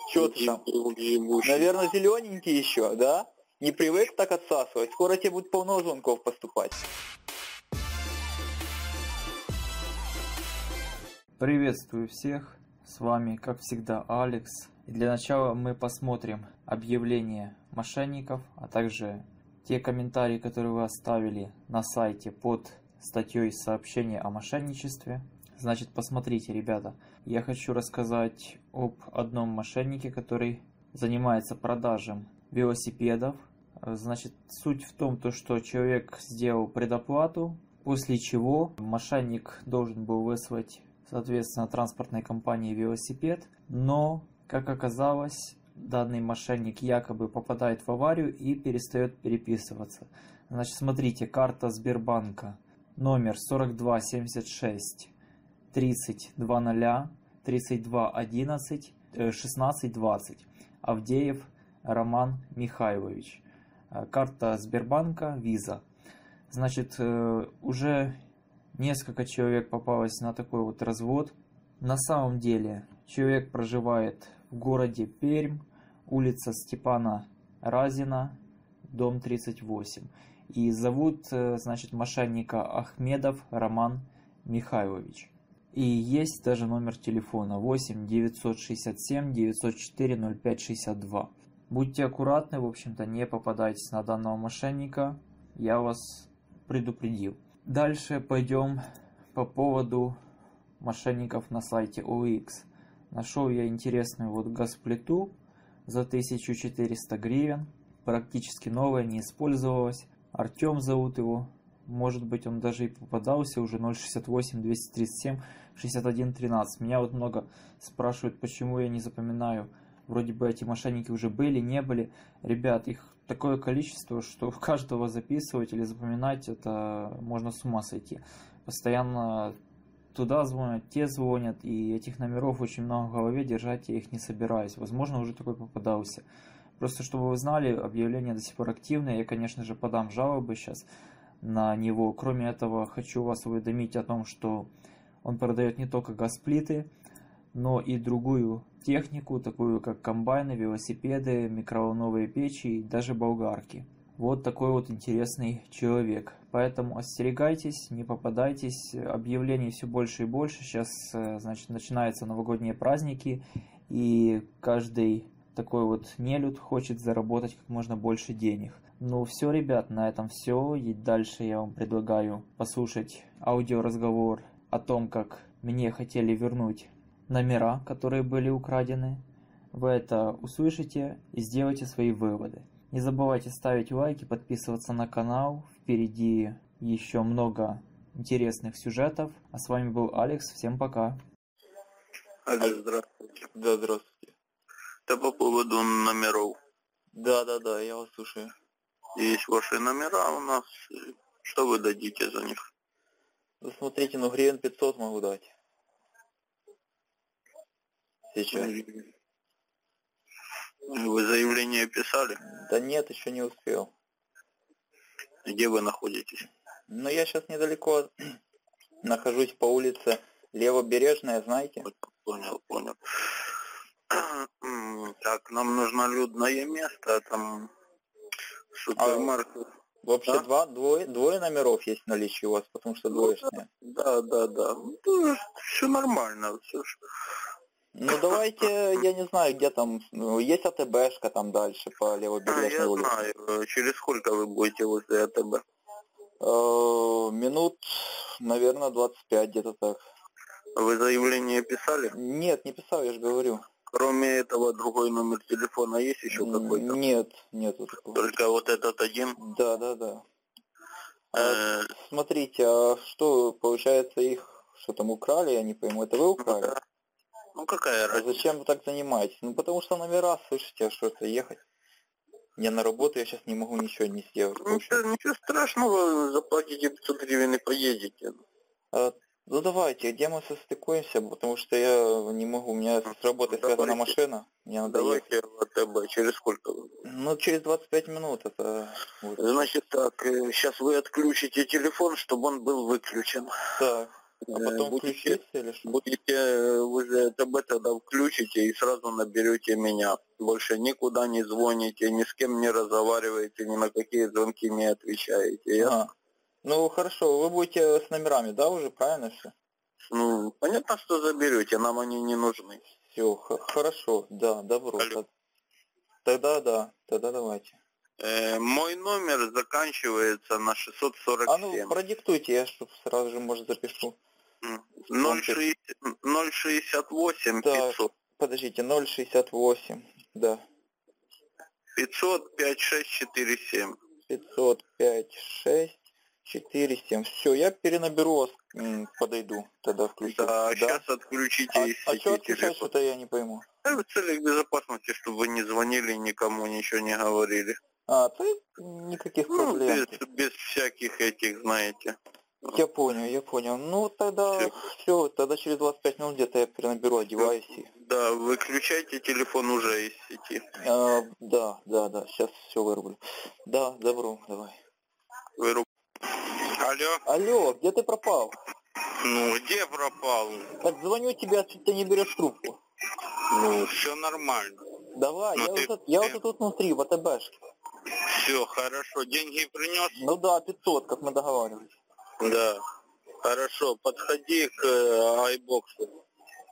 Что ты там? Наверное, зелененький еще, да? Не привык так отсасывать? Скоро тебе будет полно звонков поступать. Приветствую всех, с вами как всегда Алекс. И для начала мы посмотрим объявления мошенников, а также те комментарии, которые вы оставили на сайте под статьей сообщения о мошенничестве. Значит, посмотрите, ребята, я хочу рассказать об одном мошеннике, который занимается продажей велосипедов. Значит, суть в том, что человек сделал предоплату, после чего мошенник должен был выслать, соответственно, транспортной компании велосипед, но, как оказалось, данный мошенник якобы попадает в аварию и перестает переписываться. Значит, смотрите, карта Сбербанка, номер 4276 30 00 32 11 16 20, Авдеев Роман Михайлович. Карта Сбербанка, виза. Значит, уже несколько человек попалось на такой вот развод. На самом деле, человек проживает в городе Пермь, улица Степана Разина, дом 38. И зовут, значит, мошенника Ахмедов Роман Михайлович. И есть даже номер телефона 8 967 904 05 62. Будьте аккуратны, в общем-то, не попадайтесь на данного мошенника, я вас предупредил. Дальше пойдем по поводу мошенников на сайте OLX. Нашел я интересную вот газплиту за 1400 гривен, практически новая, не использовалась. Артем зовут его. Может быть, он даже и попадался уже 068 237 61 13. Меня вот много спрашивают, почему я не запоминаю. Вроде бы эти мошенники уже были, не были. Ребят, их такое количество, что каждого записывать или запоминать, это можно с ума сойти. Постоянно туда звонят, те звонят, и этих номеров очень много в голове, держать я их не собираюсь. Возможно, уже такой попадался. Просто чтобы вы знали, объявление до сих пор активное. Я, конечно же, подам жалобы сейчас на него. Кроме этого, хочу вас уведомить о том, что он продает не только газплиты, но и другую технику, такую как комбайны, велосипеды, микроволновые печи и даже болгарки. Вот такой вот интересный человек. Поэтому остерегайтесь, не попадайтесь. Объявлений все больше и больше. Сейчас, значит, начинаются новогодние праздники, и каждый такой вот нелюд хочет заработать как можно больше денег. Ну все, ребят, на этом все. И дальше я вам предлагаю послушать аудиоразговор о том, как мне хотели вернуть номера, которые были украдены. Вы это услышите и сделайте свои выводы. Не забывайте ставить лайки, подписываться на канал. Впереди еще много интересных сюжетов. А с вами был Алекс. Всем пока. Алекс, здравствуйте. Да, здравствуйте. Это по поводу номеров. Да, я вас слушаю. Есть ваши номера у нас. Что вы дадите за них? Ну, смотрите, гривен 500 могу дать. Сейчас. Вы заявление писали? Да нет, еще не успел. Где вы находитесь? Ну, я сейчас недалеко нахожусь по улице Левобережная, знаете? Понял. Так, нам нужно людное место, там супермаркет. Вообще да? Двое номеров есть в наличии у вас, потому что двоечные. Да. Ну, все нормально, все. Ну давайте, я не знаю, где там, есть АТБшка там дальше по Левобережной улице. Я знаю, через сколько вы будете возле АТБ? Минут, наверное, 25 где-то так. Вы заявление писали? Нет, не писал, я же говорю. Кроме этого, другой номер телефона есть еще какой-то? Нету такого. Только вот этот один? Да. Смотрите, а что, получается, их что там украли, я не пойму, это вы украли? Ну какая разница? Зачем вы так занимаетесь? Ну потому что номера, слышите, а что это ехать? Я на работу, я сейчас не могу ничего не сделать. Ничего страшного, заплатите 500 гривен и поедете. Ну давайте, где мы состыкуемся, потому что я не могу, у меня с работой связана машина, мне надо давайте ехать. в АТБ, через сколько? Ну через 25 минут это будет. Значит так, сейчас вы отключите телефон, чтобы он был выключен. Так. А потом будете, включиться или что? вы же ТБ тогда включите и сразу наберете меня. Больше никуда не звоните, ни с кем не разговариваете, ни на какие звонки не отвечаете. Ага. Ну хорошо, вы будете с номерами, да, уже, правильно все? Ну, понятно, что заберете, нам они не нужны. Все, хорошо, да, добро. Алло. Тогда да, тогда давайте. Мой номер заканчивается на 647. А ну, продиктуйте, я чтоб сразу же, может, запишу. 068 Так, 500. подождите, 068, да. 500 5647. 505 6 4 7. Все, я перенаберу вас, подойду, тогда включу. Да, сейчас отключите из А что сети отключать, телефон. что-то я не пойму. В целях безопасности, чтобы вы не звонили, никому ничего не говорили. То никаких проблем. Без всяких этих, знаете. Я понял. Ну, тогда все, тогда через 25 минут где-то я перенаберу, одеваюсь и... Да, выключайте телефон уже из сети. Да, сейчас все вырублю. Да, добро, давай. Алло? Алло, где ты пропал? Ну, где пропал? Так звоню тебе, а ты не берешь трубку. Ну, все нормально. Давай, Но я уже тут внутри, в АТБшке. Все, хорошо. Деньги принес? Ну да, 500, как мы договаривались. Да. Хорошо, подходи к айбоксу.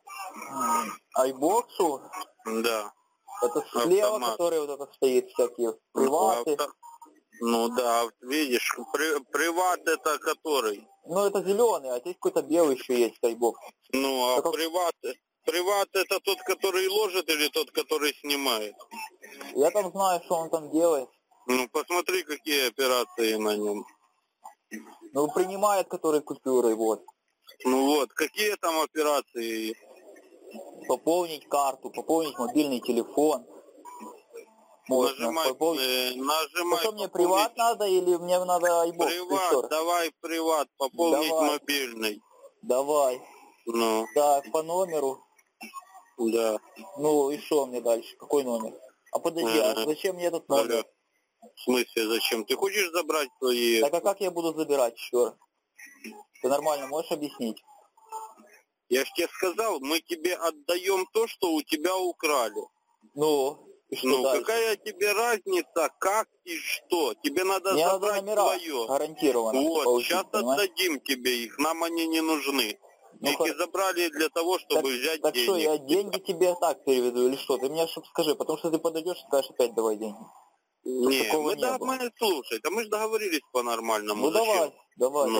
Айбоксу? Да. Это слева, Автомат. который вот это стоит, всякие приваты. Ну да, видишь, приват это который? Ну это зеленый, а здесь какой-то белый еще есть айбокс. Ну, а так приват это тот, который ложит или тот, который снимает? Я там знаю, что он там делает. Ну, посмотри, какие операции на нем. Ну, принимает, который купюры, вот. Ну вот, какие там операции? Пополнить карту, пополнить мобильный телефон. Можно пополнить. Нажимай. Что мне, приват надо или мне надо айбокс? Приват, давай приват, пополнить мобильный. Давай. Ну. Так, по номеру. Да. Ну и что мне дальше? Какой номер? А подожди, а зачем мне этот номер? Алло. В смысле зачем? Ты хочешь забрать свои... Так а как я буду забирать еще раз? Ты нормально можешь объяснить? Я ж тебе сказал, мы тебе отдаем то, что у тебя украли. Ну, и что ну дальше? Какая тебе разница, как и что? Тебе надо мне забрать надо номера, свое. гарантированно. Вот, получить, сейчас понимаешь? отдадим тебе их, нам они не нужны. Ну, их и забрали для того, чтобы взять так денег. что, я деньги тебе так переведу или что? Ты мне скажи, потому что ты подойдешь и скажешь опять давай деньги. Не, мы слушай, мы же договорились по-нормальному. Ну зачем? давай.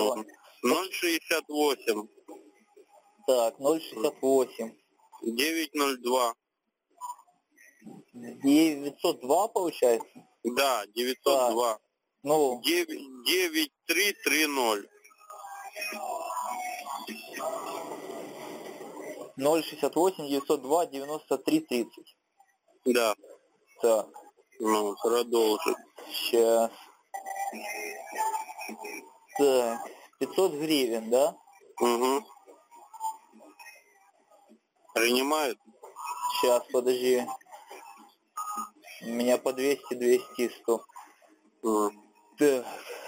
068. Так, 068. 902. 902 получается? Да, 902. Так. Ну. 9330. 068 902 93 30. Да. Так. Ну, продолжить. Сейчас. Так, 500 гривен, да? Угу. Принимают? Сейчас, подожди. У меня по 200, 200, 100. Так.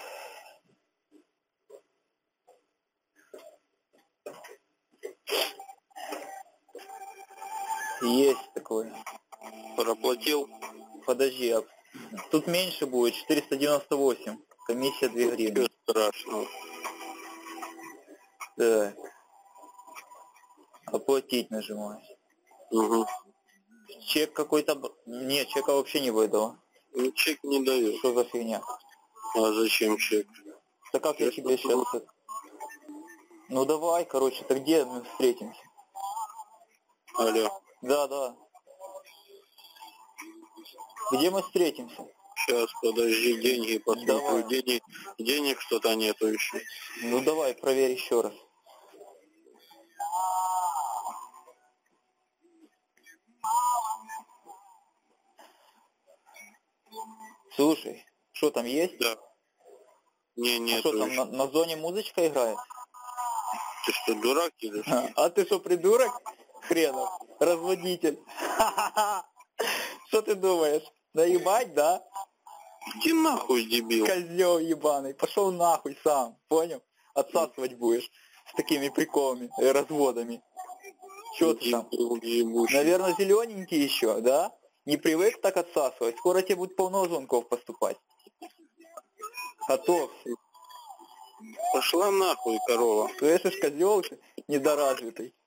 Есть такое. Проплатил? Подожди, тут меньше будет, 498. Комиссия 2 гривны. Страшно. Так. Оплатить нажимаю. Угу. Чек какой-то... Нет, чека вообще не выдал. Ну, чек не даю. Что за фигня? А зачем чек? Да как я тебе сейчас... Ну давай, короче, так где мы встретимся? Алло. Да. Где мы встретимся? Сейчас, подожди, деньги посмотрю. Давай. Денег что-то нету еще. Ну давай, проверь еще раз. Слушай, что там есть? Да. Нет. Что там, на зоне музычка играет? Ты что, дурак или что? А ты что, придурок? Хренов, разводитель. Что ты думаешь? Наебать, да? Иди нахуй, дебил. Козел ебаный, пошел нахуй сам, понял? Отсасывать будешь. с такими приколами и разводами. Что ты там? Наверное, зелененький еще, да? Не привык так отсасывать. Скоро тебе будет полно звонков поступать. Готов. Пошла нахуй, корова. Слышишь, козел недоразвитый.